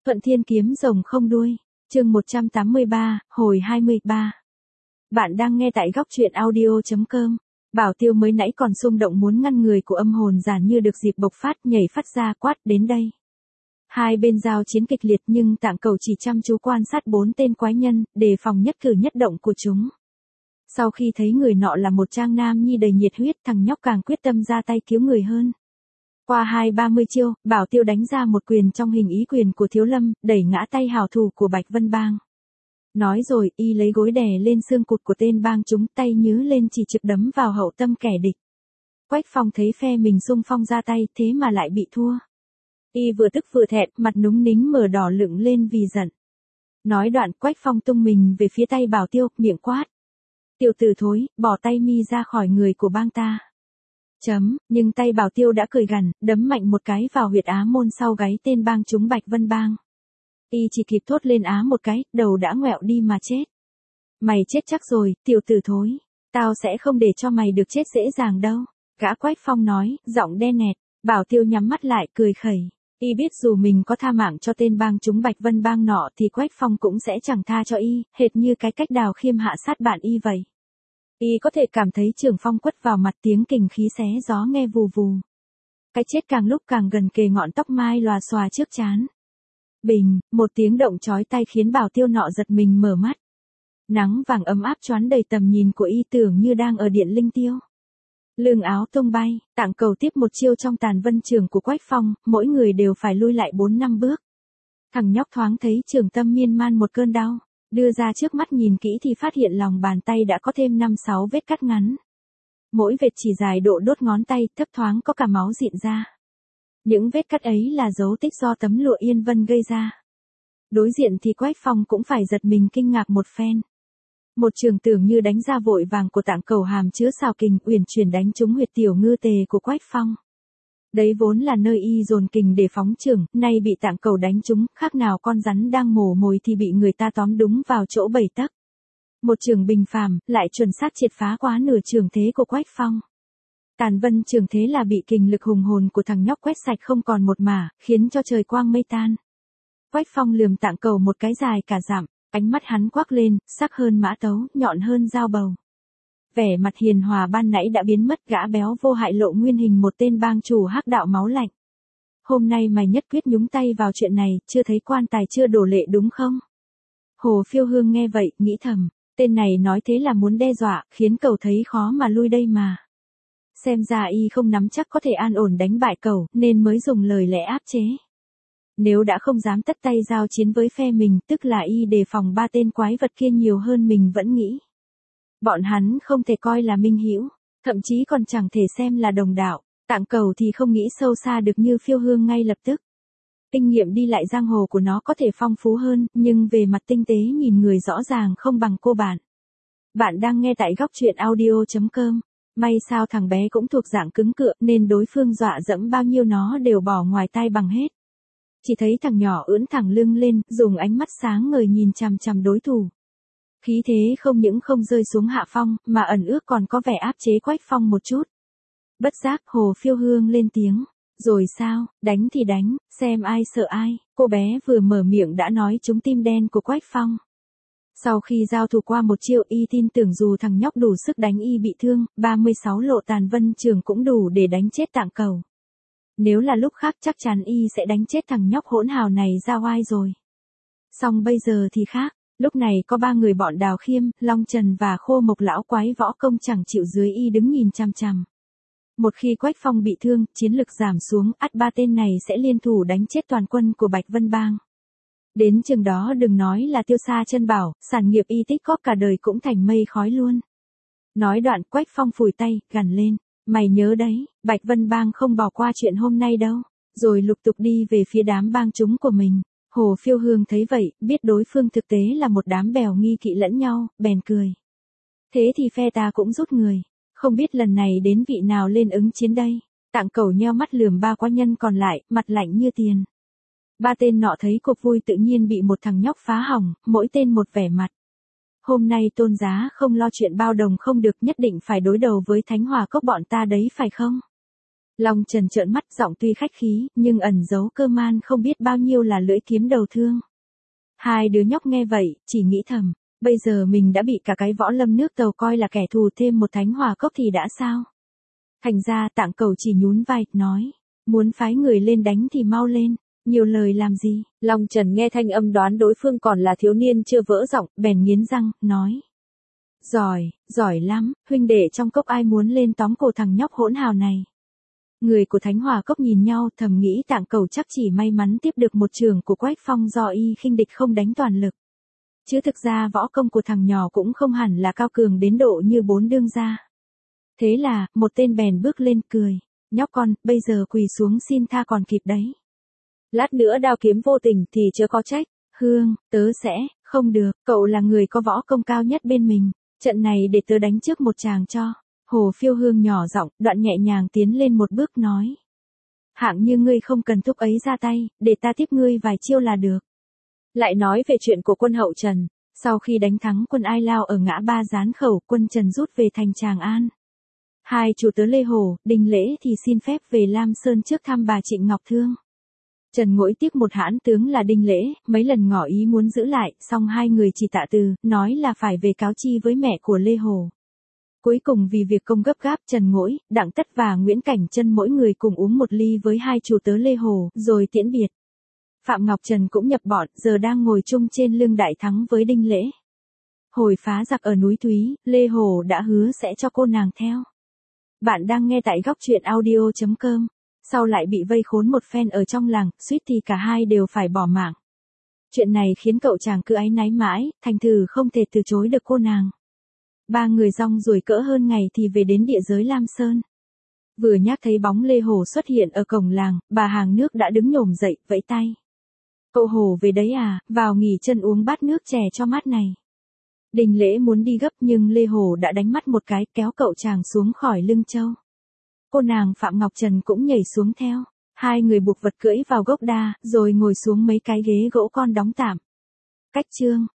Thuận Thiên kiếm rồng không đuôi. Chương 183, hồi 23. Bạn đang nghe tại góc truyện audio.com. Bảo Tiêu mới nãy còn xung động muốn ngăn người của âm hồn giản như được dịp bộc phát, nhảy phát ra quát đến đây. Hai bên giao chiến kịch liệt nhưng Tạng Cẩu chỉ chăm chú quan sát 4 tên quái nhân, đề phòng nhất cử nhất động của chúng. Sau khi thấy người nọ là một trang nam nhi đầy nhiệt huyết, thằng nhóc càng quyết tâm ra tay cứu người hơn. Qua 20-30 chiêu, Bảo Tiêu đánh ra một quyền trong hình ý quyền của Thiếu Lâm, đẩy ngã tay hào thủ của Bạch Vân Bang. Nói rồi, y lấy gối đè lên xương cụt của tên bang chúng, tay nhứ lên chỉ trực đấm vào hậu tâm kẻ địch. Quách Phong thấy phe mình xung phong ra tay, thế mà lại bị thua. Y vừa tức vừa thẹn, mặt núng nính mờ đỏ lựng lên vì giận. Nói đoạn, Quách Phong tung mình về phía tay Bảo Tiêu, miệng quát: "Tiểu tử thối, bỏ tay mi ra khỏi người của bang ta." Nhưng tay Bảo Tiêu đã cười gằn, đấm mạnh một cái vào huyệt á môn sau gáy tên bang chúng Bạch Vân Bang. Y chỉ kịp thốt lên á một cái, đầu đã ngoẹo đi mà chết. "Mày chết chắc rồi, tiểu tử thối. Tao sẽ không để cho mày được chết dễ dàng đâu." Gã Quách Phong nói, giọng đen nẹt. Bảo Tiêu nhắm mắt lại, cười khẩy. Y biết dù mình có tha mạng cho tên bang chúng Bạch Vân Bang nọ thì Quách Phong cũng sẽ chẳng tha cho y, hệt như cái cách Đào Khiêm hạ sát bạn y vậy. Y có thể cảm thấy trường phong quất vào mặt, tiếng kình khí xé gió nghe vù vù. Cái chết càng lúc càng gần kề, ngọn tóc mai lòa xòa trước trán. Bình, một tiếng động chói tai khiến Bảo Tiêu nọ giật mình mở mắt. Nắng vàng ấm áp choán đầy tầm nhìn của y, tưởng như đang ở Điện Linh Tiêu. Lưng áo tung bay, Tạng Cẩu tiếp một chiêu trong tàn vân trường của Quách Phong, mỗi người đều phải lui lại 4-5 bước. Thằng nhóc thoáng thấy trường tâm miên man một cơn đau, đưa ra trước mắt nhìn kỹ thì phát hiện lòng bàn tay đã có thêm 5-6 vết cắt ngắn. Mỗi vết chỉ dài độ đốt ngón tay, thấp thoáng có cả máu rịn ra. Những vết cắt ấy là dấu tích do tấm lụa Yên Vân gây ra. Đối diện thì Quách Phong cũng phải giật mình kinh ngạc một phen. Một trường tưởng như đánh ra vội vàng của Tạng Cẩu hàm chứa xào kình, uyển chuyển đánh trúng huyệt tiểu ngư tề của Quách Phong. Đấy vốn là nơi y dồn kình để phóng trường, nay bị Tạng Cẩu đánh trúng, khác nào con rắn đang mổ mồi thì bị người ta tóm đúng vào chỗ 7 tấc. Một trường bình phàm, lại chuẩn xác triệt phá quá nửa trường thế của Quách Phong. Tàn vân trường thế là bị kình lực hùng hồn của thằng nhóc quét sạch không còn một mả, khiến cho trời quang mây tan. Quách Phong lườm Tạng Cẩu một cái dài cả dặm, ánh mắt hắn quắc lên, sắc hơn mã tấu, nhọn hơn dao bầu. Vẻ mặt hiền hòa ban nãy đã biến mất, gã béo vô hại lộ nguyên hình một tên bang chủ hắc đạo máu lạnh. "Hôm nay mày nhất quyết nhúng tay vào chuyện này, chưa thấy quan tài chưa đổ lệ đúng không?" Hồ Phiêu Hương nghe vậy, nghĩ thầm, tên này nói thế là muốn đe dọa, khiến Cẩu thấy khó mà lui đây mà. Xem ra y không nắm chắc có thể an ổn đánh bại Cẩu, nên mới dùng lời lẽ áp chế. Nếu đã không dám tất tay giao chiến với phe mình, tức là y đề phòng 3 tên quái vật kia nhiều hơn mình vẫn nghĩ. Bọn hắn không thể coi là minh hữu, thậm chí còn chẳng thể xem là đồng đạo. Tạng Cẩu thì không nghĩ sâu xa được như Phiêu Hương ngay lập tức. Kinh nghiệm đi lại giang hồ của nó có thể phong phú hơn, nhưng về mặt tinh tế nhìn người rõ ràng không bằng cô bạn. Bạn đang nghe tại góc truyện audio.com. May sao thằng bé cũng thuộc dạng cứng cựa nên đối phương dọa dẫm bao nhiêu nó đều bỏ ngoài tai bằng hết. Chỉ thấy thằng nhỏ ưỡn thẳng lưng lên, dùng ánh mắt sáng ngời nhìn chằm chằm đối thủ. Khí thế không những không rơi xuống hạ phong, mà ẩn ước còn có vẻ áp chế Quách Phong một chút. Bất giác Hồ Phiêu Hương lên tiếng. "Rồi sao, đánh thì đánh, xem ai sợ ai." Cô bé vừa mở miệng đã nói trúng tim đen của Quách Phong. Sau khi giao thủ qua một chiêu, y tin tưởng dù thằng nhóc đủ sức đánh y bị thương, 36 lộ tàn vân trường cũng đủ để đánh chết Tạng Cẩu. Nếu là lúc khác chắc chắn y sẽ đánh chết thằng nhóc hỗn hào này ra oai rồi. Song bây giờ thì khác, lúc này có 3 người bọn Đào Khiêm, Long Trần và Khô Mộc lão quái võ công chẳng chịu dưới y đứng nhìn chằm chằm. Một khi Quách Phong bị thương, chiến lực giảm xuống, ắt 3 tên này sẽ liên thủ đánh chết toàn quân của Bạch Vân Bang. Đến chừng đó đừng nói là Tiêu Sa Chân Bảo, sản nghiệp y tích góp cả đời cũng thành mây khói luôn. Nói đoạn Quách Phong phủi tay, gằn lên. "Mày nhớ đấy, Bạch Vân Bang không bỏ qua chuyện hôm nay đâu." Rồi lục tục đi về phía đám bang chúng của mình. Hồ Phiêu Hương thấy vậy, biết đối phương thực tế là một đám bèo nghi kỵ lẫn nhau, bèn cười. "Thế thì phe ta cũng rút người. Không biết lần này đến vị nào lên ứng chiến đây?" Tạng Cẩu nheo mắt lườm 3 quái nhân còn lại, mặt lạnh như tiền. 3 tên nọ thấy cuộc vui tự nhiên bị một thằng nhóc phá hỏng, mỗi tên một vẻ mặt. "Hôm nay Tôn giá không lo chuyện bao đồng không được, nhất định phải đối đầu với Thánh Hòa Cốc bọn ta đấy phải không?" Long Trần trợn mắt, giọng tuy khách khí, nhưng ẩn giấu cơ man không biết bao nhiêu là lưỡi kiếm đầu thương. Hai đứa nhóc nghe vậy, chỉ nghĩ thầm, bây giờ mình đã bị cả cái võ lâm nước Tàu coi là kẻ thù, thêm một Thánh Hỏa Cốc thì đã sao? Thành ra Tạng Cẩu chỉ nhún vai, nói, muốn phái người lên đánh thì mau lên, nhiều lời làm gì? Long Trần nghe thanh âm đoán đối phương còn là thiếu niên chưa vỡ giọng, bèn nghiến răng, nói. Giỏi lắm, huynh đệ trong cốc ai muốn lên tóm cổ thằng nhóc hỗn hào này. Người của Thánh Hỏa Cốc nhìn nhau, thầm nghĩ Tạng Cẩu chắc chỉ may mắn tiếp được một trường của Quách Phong do y khinh địch không đánh toàn lực. Chứ thực ra võ công của thằng nhỏ cũng không hẳn là cao cường đến độ như bốn đương gia. Thế là, một tên bèn bước lên cười, nhóc con, bây giờ quỳ xuống xin tha còn kịp đấy. Lát nữa đao kiếm vô tình thì chớ có trách, Hương, tớ sẽ, không được, cậu là người có võ công cao nhất bên mình, trận này để tớ đánh trước một chàng cho. Hồ Phiêu Hương nhỏ giọng, đoạn nhẹ nhàng tiến lên một bước nói. Hạng như ngươi không cần thúc ấy ra tay, để ta tiếp ngươi vài chiêu là được. Lại nói về chuyện của quân hậu Trần, sau khi đánh thắng quân Ai Lao ở ngã Ba Gián Khẩu, quân Trần rút về thành Tràng An. Hai chủ tớ Lê Hồ, Đinh Lễ thì xin phép về Lam Sơn trước thăm bà Trịnh Ngọc Thương. Trần Ngỗi tiếc một hãn tướng là Đinh Lễ, mấy lần ngỏ ý muốn giữ lại, song hai người chỉ tạ từ, nói là phải về cáo chi với mẹ của Lê Hồ. Cuối cùng vì việc công gấp gáp, Trần Ngỗi, Đặng Tất và Nguyễn Cảnh Chân mỗi người cùng uống một ly với hai chủ tớ Lê Hồ, rồi tiễn biệt. Phạm Ngọc Trần cũng nhập bọn, giờ đang ngồi chung trên lưng Đại Thắng với Đinh Lễ. Hồi phá giặc ở núi Thúy, Lê Hồ đã hứa sẽ cho cô nàng theo. Bạn đang nghe tại góc truyện audio.com. Sau lại bị vây khốn một phen ở trong làng, suýt thì cả hai đều phải bỏ mạng. Chuyện này khiến cậu chàng cứ áy náy mãi, thành thử không thể từ chối được cô nàng. Ba người rong ruổi cỡ hơn ngày thì về đến địa giới Lam Sơn. Vừa nhắc thấy bóng Lê Hồ xuất hiện ở cổng làng, bà hàng nước đã đứng nhổm dậy, vẫy tay. Cậu Hồ về đấy à, vào nghỉ chân uống bát nước chè cho mát này. Đinh Lễ muốn đi gấp nhưng Lê Hồ đã đánh mắt một cái, kéo cậu chàng xuống khỏi lưng trâu. Cô nàng Phạm Ngọc Trần cũng nhảy xuống theo. Hai người buộc vật cưỡi vào gốc đa, rồi ngồi xuống mấy cái ghế gỗ con đóng tạm. Cách chương